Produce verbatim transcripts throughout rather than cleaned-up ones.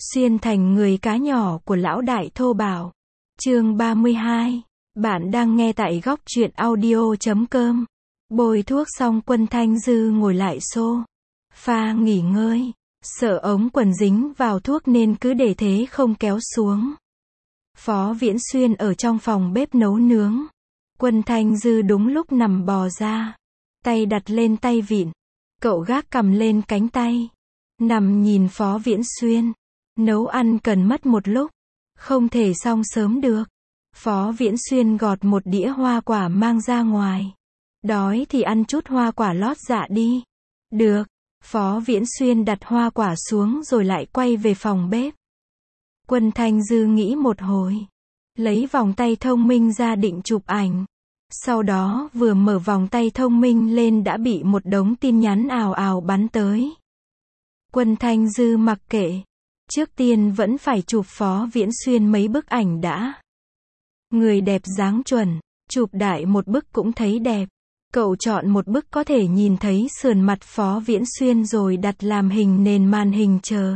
Xuyên thành người cá nhỏ của lão đại thô bảo. Chương ba mươi hai. Bạn đang nghe tại góc truyện audio chấm com. Bôi thuốc xong Quân Thanh Dư ngồi lại xô pha nghỉ ngơi. Sợ ống quần dính vào thuốc nên cứ để thế không kéo xuống. Phó Viễn Xuyên ở trong phòng bếp nấu nướng. Quân Thanh Dư đúng lúc nằm bò ra. Tay đặt lên tay vịn. Cậu gác cầm lên cánh tay. Nằm nhìn Phó Viễn Xuyên. Nấu ăn cần mất một lúc. Không thể xong sớm được. Phó Viễn Xuyên gọt một đĩa hoa quả mang ra ngoài. Đói thì ăn chút hoa quả lót dạ đi. Được. Phó Viễn Xuyên đặt hoa quả xuống rồi lại quay về phòng bếp. Quân Thanh Dư nghĩ một hồi. Lấy vòng tay thông minh ra định chụp ảnh. Sau đó vừa mở vòng tay thông minh lên đã bị một đống tin nhắn ào ào bắn tới. Quân Thanh Dư mặc kệ. Trước tiên vẫn phải chụp Phó Viễn Xuyên mấy bức ảnh đã. Người đẹp dáng chuẩn, chụp đại một bức cũng thấy đẹp. Cậu chọn một bức có thể nhìn thấy sườn mặt Phó Viễn Xuyên rồi đặt làm hình nền màn hình chờ.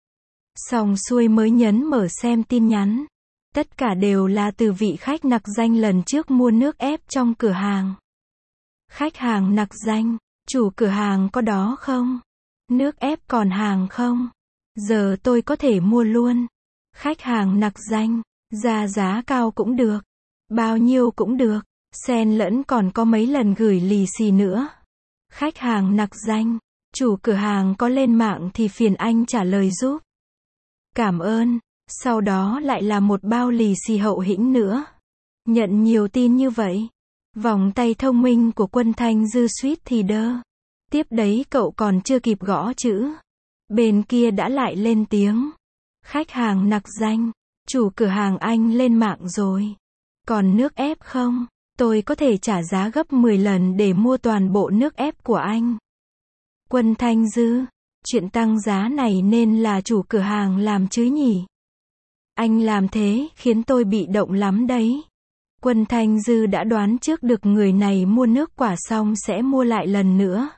Xong xuôi mới nhấn mở xem tin nhắn. Tất cả đều là từ vị khách nặc danh lần trước mua nước ép trong cửa hàng. Khách hàng nặc danh, chủ cửa hàng có đó không? Nước ép còn hàng không? Giờ tôi có thể mua luôn. Khách hàng nặc danh, ra giá cao cũng được. Bao nhiêu cũng được. Xen lẫn còn có mấy lần gửi lì xì nữa. Khách hàng nặc danh, chủ cửa hàng có lên mạng thì phiền anh trả lời giúp. Cảm ơn. Sau đó lại là một bao lì xì hậu hĩnh nữa. Nhận nhiều tin như vậy. Vòng tay thông minh của Quân Thanh Dư suýt thì đơ. Tiếp đấy cậu còn chưa kịp gõ chữ. Bên kia đã lại lên tiếng. Khách hàng nặc danh, chủ cửa hàng anh lên mạng rồi. Còn nước ép không? Tôi có thể trả giá gấp mười lần để mua toàn bộ nước ép của anh. Quân Thanh Dư, chuyện tăng giá này nên là chủ cửa hàng làm chứ nhỉ? Anh làm thế khiến tôi bị động lắm đấy. Quân Thanh Dư đã đoán trước được người này mua nước quả xong sẽ mua lại lần nữa.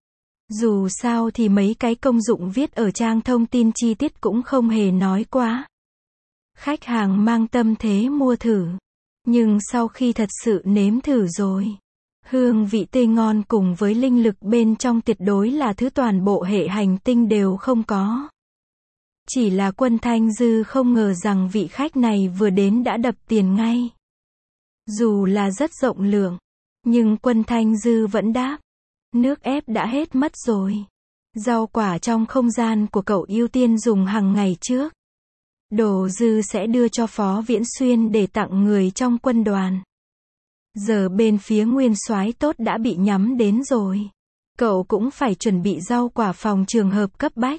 Dù sao thì mấy cái công dụng viết ở trang thông tin chi tiết cũng không hề nói quá. Khách hàng mang tâm thế mua thử. Nhưng sau khi thật sự nếm thử rồi, hương vị tươi ngon cùng với linh lực bên trong tuyệt đối là thứ toàn bộ hệ hành tinh đều không có. Chỉ là Quân Thanh Dư không ngờ rằng vị khách này vừa đến đã đập tiền ngay. Dù là rất rộng lượng, nhưng Quân Thanh Dư vẫn đáp. Nước ép đã hết mất rồi. Rau quả trong không gian của cậu ưu tiên dùng hàng ngày trước. Đồ dư sẽ đưa cho Phó Viễn Xuyên để tặng người trong quân đoàn. Giờ bên phía nguyên soái tốt đã bị nhắm đến rồi. Cậu cũng phải chuẩn bị rau quả phòng trường hợp cấp bách.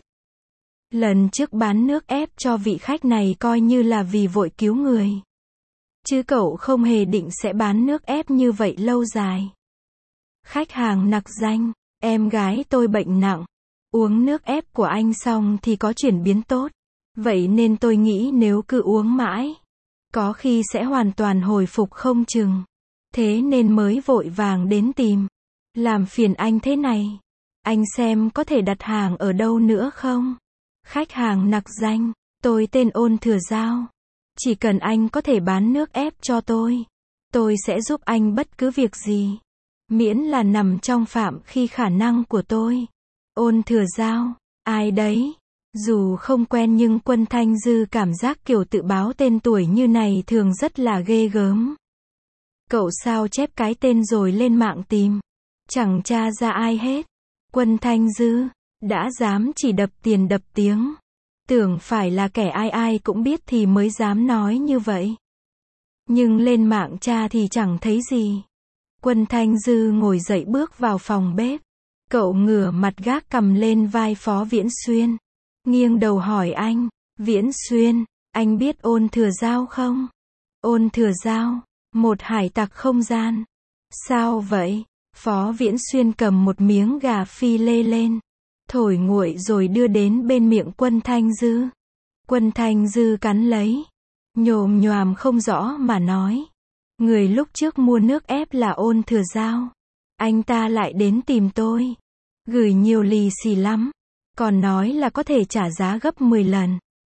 Lần trước bán nước ép cho vị khách này coi như là vì vội cứu người. Chứ cậu không hề định sẽ bán nước ép như vậy lâu dài. Khách hàng nặc danh, em gái tôi bệnh nặng. Uống nước ép của anh xong thì có chuyển biến tốt. Vậy nên tôi nghĩ nếu cứ uống mãi, có khi sẽ hoàn toàn hồi phục không chừng. Thế nên mới vội vàng đến tìm. Làm phiền anh thế này. Anh xem có thể đặt hàng ở đâu nữa không? Khách hàng nặc danh, tôi tên Ôn Thừa Giao. Chỉ cần anh có thể bán nước ép cho tôi, tôi sẽ giúp anh bất cứ việc gì. Miễn là nằm trong phạm khi khả năng của tôi. Ôn Thừa Giao, ai đấy? Dù không quen nhưng Quân Thanh Dư cảm giác kiểu tự báo tên tuổi như này thường rất là ghê gớm. Cậu sao chép cái tên rồi lên mạng tìm. Chẳng tra ra ai hết. Quân Thanh Dư, đã dám chỉ đập tiền đập tiếng. Tưởng phải là kẻ ai ai cũng biết thì mới dám nói như vậy. Nhưng lên mạng tra thì chẳng thấy gì. Quân Thanh Dư ngồi dậy bước vào phòng bếp. Cậu ngửa mặt gác cầm lên vai Phó Viễn Xuyên. Nghiêng đầu hỏi anh, Viễn Xuyên, anh biết Ôn Thừa Giao không? Ôn Thừa Giao, một hải tặc không gian. Sao vậy? Phó Viễn Xuyên cầm một miếng gà phi lê lên. Thổi nguội rồi đưa đến bên miệng Quân Thanh Dư. Quân Thanh Dư cắn lấy. Nhồm nhoàm không rõ mà nói. Người lúc trước mua nước ép là Ôn Thừa Giao. Anh ta lại đến tìm tôi. Gửi nhiều lì xì lắm. Còn nói là có thể trả giá gấp mười lần.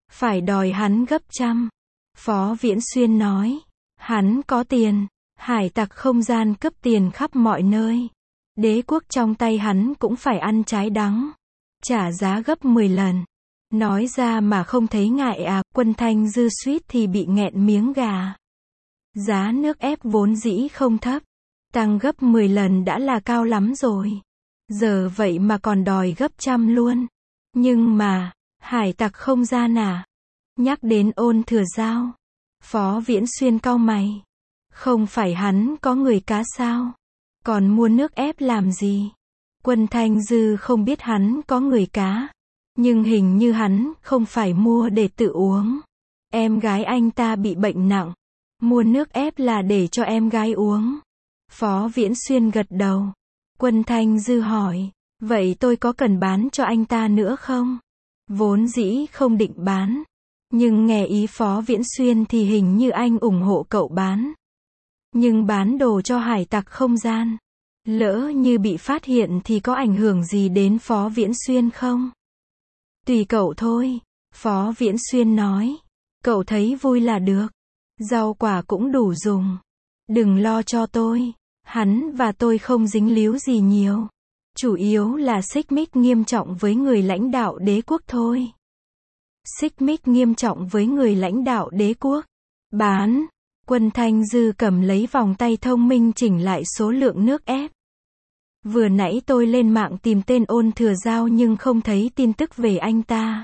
Phải đòi hắn gấp trăm. Phó Viễn Xuyên nói. Hắn có tiền. Hải tặc không gian cướp tiền khắp mọi nơi. Đế quốc trong tay hắn cũng phải ăn trái đắng. Trả giá gấp mười lần. Nói ra mà không thấy ngại à, Quân Thanh Dư suýt thì bị nghẹn miếng gà. Giá nước ép vốn dĩ không thấp. Tăng gấp mười lần đã là cao lắm rồi. Giờ vậy mà còn đòi gấp trăm luôn. Nhưng mà, hải tặc không gian à? Nhắc đến Ôn Thừa Dao. Phó Viễn Xuyên cau mày. Không phải hắn có người cá sao? Còn mua nước ép làm gì? Quân Thanh Dư không biết hắn có người cá. Nhưng hình như hắn không phải mua để tự uống. Em gái anh ta bị bệnh nặng. Mua nước ép là để cho em gái uống. Phó Viễn Xuyên gật đầu. Quân Thanh Dư hỏi. Vậy tôi có cần bán cho anh ta nữa không? Vốn dĩ không định bán. Nhưng nghe ý Phó Viễn Xuyên thì hình như anh ủng hộ cậu bán. Nhưng bán đồ cho hải tặc không gian. Lỡ như bị phát hiện thì có ảnh hưởng gì đến Phó Viễn Xuyên không? Tùy cậu thôi. Phó Viễn Xuyên nói. Cậu thấy vui là được. Rau quả cũng đủ dùng. Đừng lo cho tôi. Hắn và tôi không dính líu gì nhiều. Chủ yếu là xích mích nghiêm trọng với người lãnh đạo đế quốc thôi. Xích mích nghiêm trọng với người lãnh đạo đế quốc. Bán. Quân Thanh Dư cầm lấy vòng tay thông minh chỉnh lại số lượng nước ép. Vừa nãy tôi lên mạng tìm tên Ôn Thừa Dao nhưng không thấy tin tức về anh ta.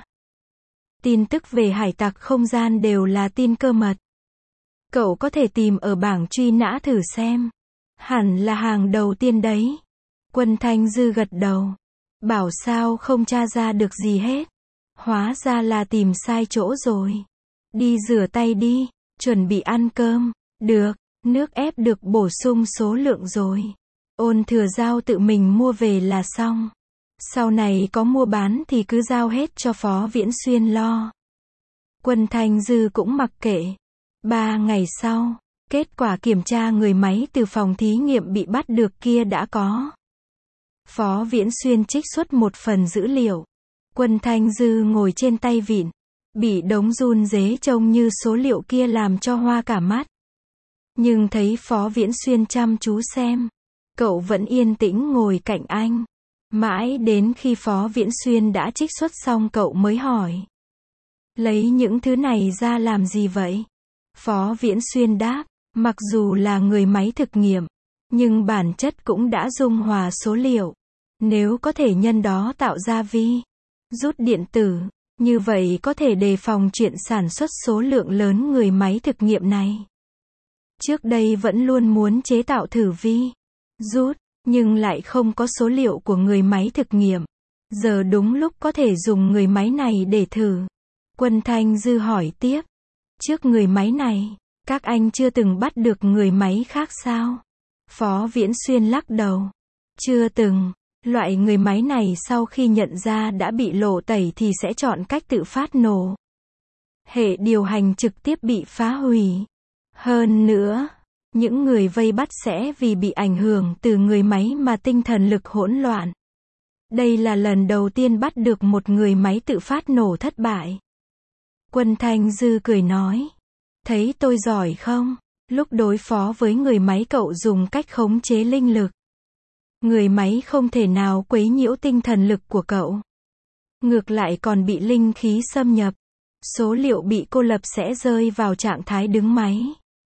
Tin tức về hải tặc không gian đều là tin cơ mật. Cậu có thể tìm ở bảng truy nã thử xem. Hẳn là hàng đầu tiên đấy. Quân Thanh Dư gật đầu. Bảo sao không tra ra được gì hết. Hóa ra là tìm sai chỗ rồi. Đi rửa tay đi. Chuẩn bị ăn cơm. Được. Nước ép được bổ sung số lượng rồi. Ôn Thừa Dao tự mình mua về là xong. Sau này có mua bán thì cứ giao hết cho Phó Viễn Xuyên lo. Quân Thanh Dư cũng mặc kệ. Ba ngày sau, kết quả kiểm tra người máy từ phòng thí nghiệm bị bắt được kia đã có. Phó Viễn Xuyên trích xuất một phần dữ liệu. Quân Thanh Dư ngồi trên tay vịn. Bị đống run rế trông như số liệu kia làm cho hoa cả mắt. Nhưng thấy Phó Viễn Xuyên chăm chú xem. Cậu vẫn yên tĩnh ngồi cạnh anh. Mãi đến khi Phó Viễn Xuyên đã trích xuất xong cậu mới hỏi. Lấy những thứ này ra làm gì vậy? Phó Viễn Xuyên đáp. Mặc dù là người máy thực nghiệm. Nhưng bản chất cũng đã dung hòa số liệu. Nếu có thể nhân đó tạo ra vi rút điện tử. Như vậy có thể đề phòng chuyện sản xuất số lượng lớn người máy thực nghiệm này. Trước đây vẫn luôn muốn chế tạo thử vi rút, nhưng lại không có số liệu của người máy thực nghiệm. Giờ đúng lúc có thể dùng người máy này để thử. Quân Thanh Dư hỏi tiếp. Trước người máy này, các anh chưa từng bắt được người máy khác sao? Phó Viễn Xuyên lắc đầu. Chưa từng. Loại người máy này sau khi nhận ra đã bị lộ tẩy thì sẽ chọn cách tự phát nổ. Hệ điều hành trực tiếp bị phá hủy. Hơn nữa, những người vây bắt sẽ vì bị ảnh hưởng từ người máy mà tinh thần lực hỗn loạn. Đây là lần đầu tiên bắt được một người máy tự phát nổ thất bại. Quân Thanh Dư cười nói. Thấy tôi giỏi không? Lúc đối phó với người máy cậu dùng cách khống chế linh lực. Người máy không thể nào quấy nhiễu tinh thần lực của cậu. Ngược lại còn bị linh khí xâm nhập. Số liệu bị cô lập sẽ rơi vào trạng thái đứng máy.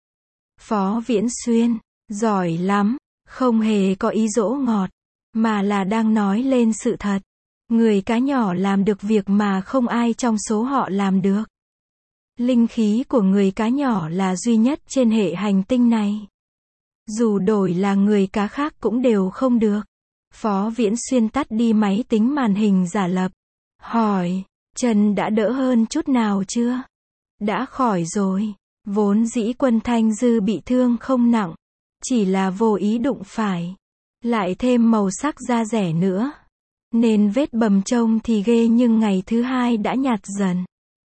Phó Viễn Xuyên, giỏi lắm, không hề có ý dỗ ngọt, mà là đang nói lên sự thật. Người cá nhỏ làm được việc mà không ai trong số họ làm được. Linh khí của người cá nhỏ là duy nhất trên hệ hành tinh này. Dù đổi là người cá khác cũng đều không được. Phó Viễn Xuyên tắt đi máy tính màn hình giả lập. Hỏi, chân đã đỡ hơn chút nào chưa? Đã khỏi rồi. Vốn dĩ Quân Thanh Dư bị thương không nặng. Chỉ là vô ý đụng phải. Lại thêm màu sắc da rẻ nữa. Nên vết bầm trông thì ghê nhưng ngày thứ hai đã nhạt dần.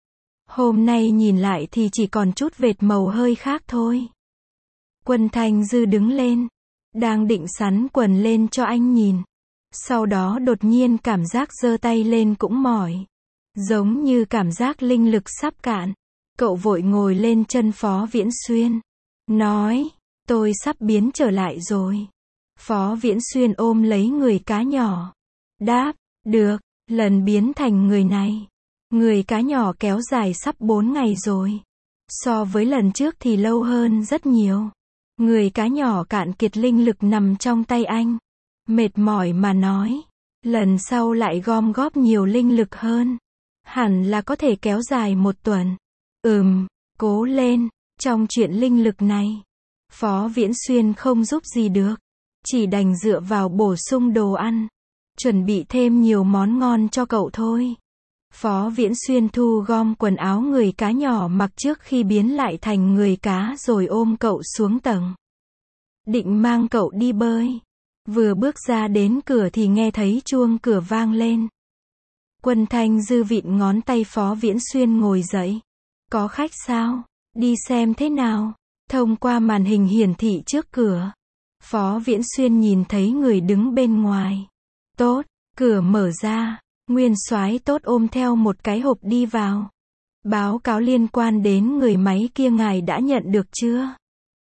Hôm nay nhìn lại thì chỉ còn chút vệt màu hơi khác thôi. Quân Thanh Dư đứng lên. Đang định xắn quần lên cho anh nhìn. Sau đó đột nhiên cảm giác giơ tay lên cũng mỏi. Giống như cảm giác linh lực sắp cạn. Cậu vội ngồi lên chân Phó Viễn Xuyên. Nói, tôi sắp biến trở lại rồi. Phó Viễn Xuyên ôm lấy người cá nhỏ. Đáp, được, lần biến thành người này. Người cá nhỏ kéo dài sắp bốn ngày rồi. So với lần trước thì lâu hơn rất nhiều. Người cá nhỏ cạn kiệt linh lực nằm trong tay anh. Mệt mỏi mà nói. Lần sau lại gom góp nhiều linh lực hơn. Hẳn là có thể kéo dài một tuần. Ừm, cố lên. Trong chuyện linh lực này, Phó Viễn Xuyên không giúp gì được. Chỉ đành dựa vào bổ sung đồ ăn. Chuẩn bị thêm nhiều món ngon cho cậu thôi. Phó Viễn Xuyên thu gom quần áo người cá nhỏ mặc trước khi biến lại thành người cá rồi ôm cậu xuống tầng. Định mang cậu đi bơi. Vừa bước ra đến cửa thì nghe thấy chuông cửa vang lên. Quân Thanh Dư vịn ngón tay Phó Viễn Xuyên ngồi dậy. Có khách sao? Đi xem thế nào? Thông qua màn hình hiển thị trước cửa, Phó Viễn Xuyên nhìn thấy người đứng bên ngoài. Tốt, cửa mở ra, Nguyên Soái Tốt ôm theo một cái hộp đi vào. Báo cáo liên quan đến người máy kia ngài đã nhận được chưa?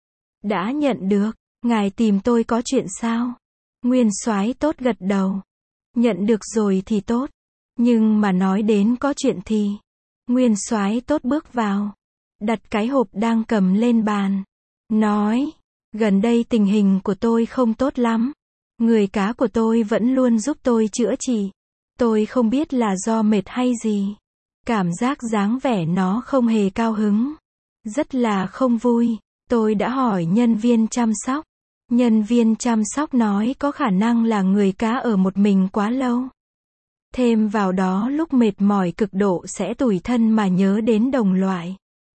Đã nhận được, ngài tìm tôi có chuyện sao? Nguyên Soái Tốt gật đầu. Nhận được rồi thì tốt, nhưng mà nói đến có chuyện thì. Nguyên Soái Tốt bước vào, đặt cái hộp đang cầm lên bàn. Nói, gần đây tình hình của tôi không tốt lắm. Người cá của tôi vẫn luôn giúp tôi chữa trị. Tôi không biết là do mệt hay gì. Cảm giác dáng vẻ nó không hề cao hứng. Rất là không vui. Tôi đã hỏi nhân viên chăm sóc. Nhân viên chăm sóc nói có khả năng là người cá ở một mình quá lâu. Thêm vào đó lúc mệt mỏi cực độ sẽ tủi thân mà nhớ đến đồng loại.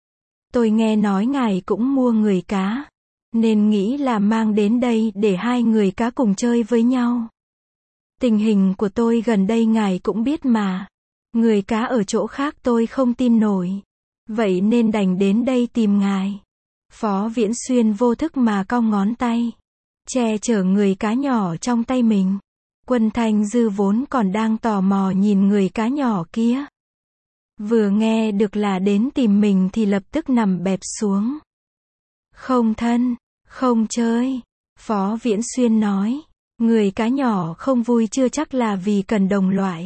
Tôi nghe nói ngài cũng mua người cá, nên nghĩ là mang đến đây để hai người cá cùng chơi với nhau. Tình hình của tôi gần đây ngài cũng biết mà. Người cá ở chỗ khác tôi không tin nổi. Vậy nên đành đến đây tìm ngài. Phó Viễn Xuyên vô thức mà cong ngón tay, che chở người cá nhỏ trong tay mình. Quân Thanh Dư vốn còn đang tò mò nhìn người cá nhỏ kia. Vừa nghe được là đến tìm mình thì lập tức nằm bẹp xuống. Không thân, không chơi. Phó Viễn Xuyên nói. Người cá nhỏ không vui chưa chắc là vì cần đồng loại.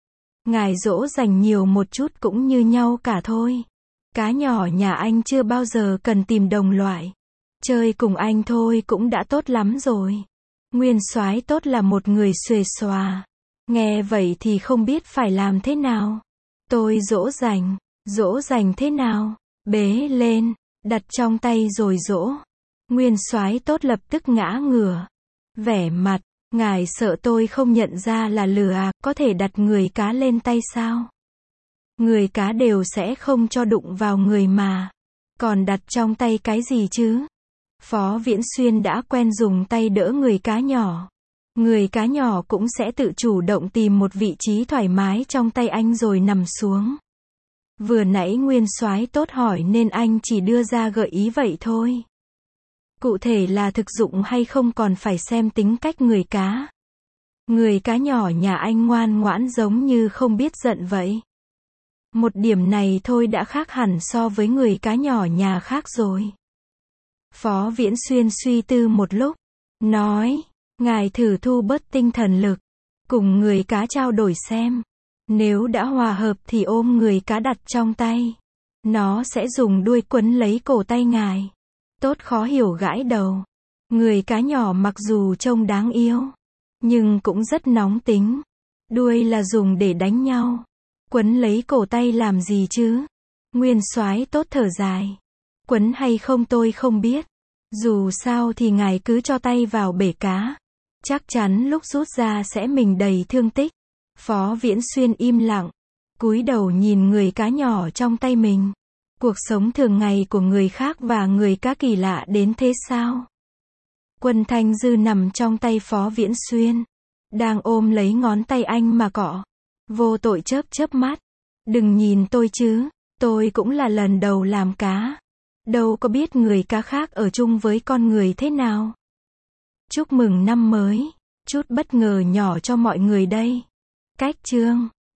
Ngài dỗ dành nhiều một chút cũng như nhau cả thôi. Cá nhỏ nhà anh chưa bao giờ cần tìm đồng loại. Chơi cùng anh thôi cũng đã tốt lắm rồi. Nguyên Soái Tốt là một người xuề xòa. Nghe vậy thì không biết phải làm thế nào. Tôi dỗ dành, dỗ dành thế nào? Bế lên, đặt trong tay rồi dỗ. Nguyên Soái Tốt lập tức ngã ngửa. Vẻ mặt, ngài sợ tôi không nhận ra là lừa à, có thể đặt người cá lên tay sao? Người cá đều sẽ không cho đụng vào người mà. Còn đặt trong tay cái gì chứ? Phó Viễn Xuyên đã quen dùng tay đỡ người cá nhỏ. Người cá nhỏ cũng sẽ tự chủ động tìm một vị trí thoải mái trong tay anh rồi nằm xuống. Vừa nãy Nguyên Soái Tốt hỏi nên anh chỉ đưa ra gợi ý vậy thôi. Cụ thể là thực dụng hay không còn phải xem tính cách người cá. Người cá nhỏ nhà anh ngoan ngoãn giống như không biết giận vậy. Một điểm này thôi đã khác hẳn so với người cá nhỏ nhà khác rồi. Phó Viễn Xuyên suy tư một lúc, nói, ngài thử thu bớt tinh thần lực, cùng người cá trao đổi xem. Nếu đã hòa hợp thì ôm người cá đặt trong tay. Nó sẽ dùng đuôi quấn lấy cổ tay ngài. Tốt khó hiểu gãi đầu. Người cá nhỏ mặc dù trông đáng yêu, nhưng cũng rất nóng tính. Đuôi là dùng để đánh nhau. Quấn lấy cổ tay làm gì chứ? Nguyên Soái Tốt thở dài. Quấn hay không tôi không biết. Dù sao thì ngài cứ cho tay vào bể cá. Chắc chắn lúc rút ra sẽ mình đầy thương tích. Phó Viễn Xuyên im lặng, cúi đầu nhìn người cá nhỏ trong tay mình. Cuộc sống thường ngày của người khác và người cá kỳ lạ đến thế sao? Quân Thanh Dư nằm trong tay Phó Viễn Xuyên, đang ôm lấy ngón tay anh mà cọ. Vô tội chớp chớp mắt. Đừng nhìn tôi chứ, tôi cũng là lần đầu làm cá. Đâu có biết người cá khác ở chung với con người thế nào. Chúc mừng năm mới, chút bất ngờ nhỏ cho mọi người đây. Cách chương